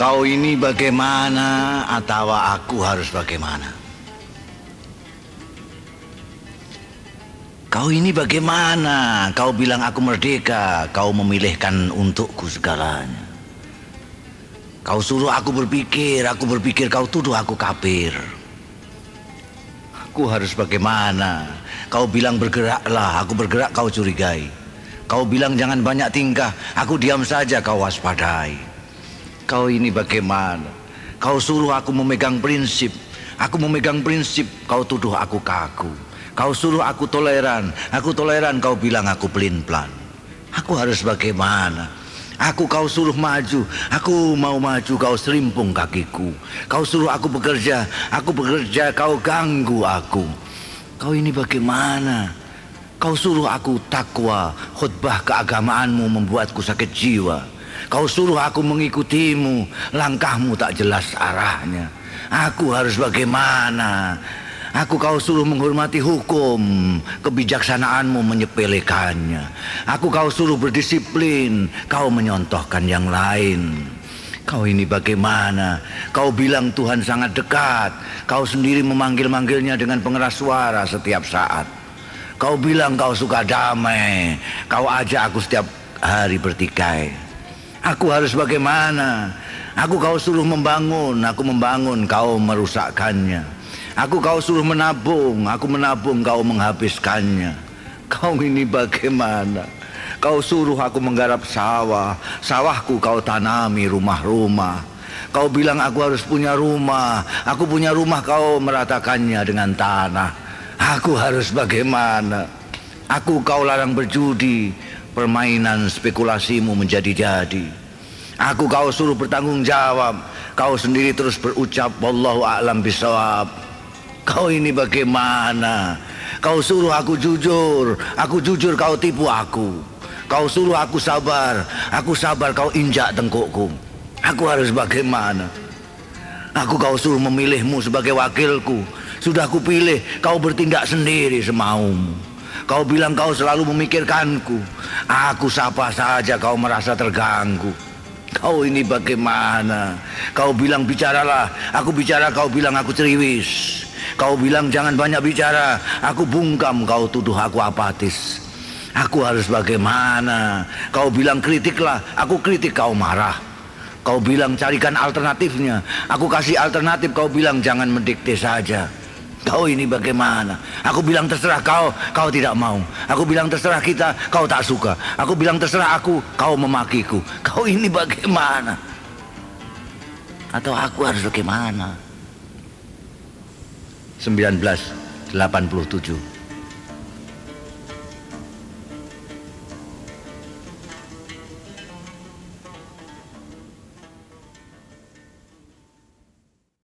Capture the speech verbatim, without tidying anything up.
Kau ini bagaimana atau aku harus bagaimana? Kau ini bagaimana? Kau bilang aku merdeka, kau memilihkan untukku segalanya. Kau suruh aku berpikir, aku berpikir, kau tuduh aku kafir. Aku harus bagaimana? Kau bilang bergeraklah, aku bergerak, kau curigai. Kau bilang jangan banyak tingkah, aku diam saja, kau waspadai. Kau ini bagaimana? Kau suruh aku memegang prinsip, aku memegang prinsip, kau tuduh aku kaku. Kau suruh aku toleran, aku toleran, kau bilang aku pelin-pelan. Aku harus bagaimana? Aku kau suruh maju, aku mau maju, kau serimpung kakiku. Kau suruh aku bekerja, aku bekerja, kau ganggu aku. Kau ini bagaimana? Kau suruh aku takwa, khutbah keagamaanmu membuatku sakit jiwa. Kau suruh aku mengikutimu, langkahmu tak jelas arahnya. Aku harus bagaimana? Aku kau suruh menghormati hukum, kebijaksanaanmu menyepelekannya. Aku kau suruh berdisiplin, kau menyontohkan yang lain. Kau ini bagaimana? Kau bilang Tuhan sangat dekat, kau sendiri memanggil-manggilnya dengan pengeras suara setiap saat. Kau bilang kau suka damai, kau ajak aku setiap hari bertikai. Aku harus bagaimana? Aku kau suruh membangun, aku membangun, kau merusakkannya. Aku kau suruh menabung, aku menabung, kau menghabiskannya. Kau ini bagaimana? Kau suruh aku menggarap sawah, sawahku kau tanami rumah-rumah. Kau bilang aku harus punya rumah, aku punya rumah, kau meratakannya dengan tanah. Aku harus bagaimana? Aku kau larang berjudi, permainan spekulasimu menjadi-jadi. Aku kau suruh bertanggung jawab, kau sendiri terus berucap wallahu a'lam bishawab. Kau ini bagaimana? Kau suruh aku jujur, aku jujur, kau tipu aku. Kau suruh aku sabar, aku sabar, kau injak tengkukku. Aku harus bagaimana? Aku kau suruh memilihmu sebagai wakilku, sudah ku pilih, kau bertindak sendiri semaumu. Kau bilang kau selalu memikirkanku, aku sapa saja kau merasa terganggu. Kau ini bagaimana? Kau bilang bicaralah, aku bicara, kau bilang aku ceriwis. Kau bilang jangan banyak bicara, aku bungkam, kau tuduh aku apatis. Aku harus bagaimana? Kau bilang kritiklah, aku kritik, kau marah. Kau bilang carikan alternatifnya, aku kasih alternatif, kau bilang jangan mendikte saja. Kau ini bagaimana? Aku bilang terserah kau, kau tidak mau. Aku bilang terserah kita, kau tak suka. Aku bilang terserah aku, kau memakiku. Kau ini bagaimana? Atau aku harus bagaimana? seribu sembilan ratus delapan puluh tujuh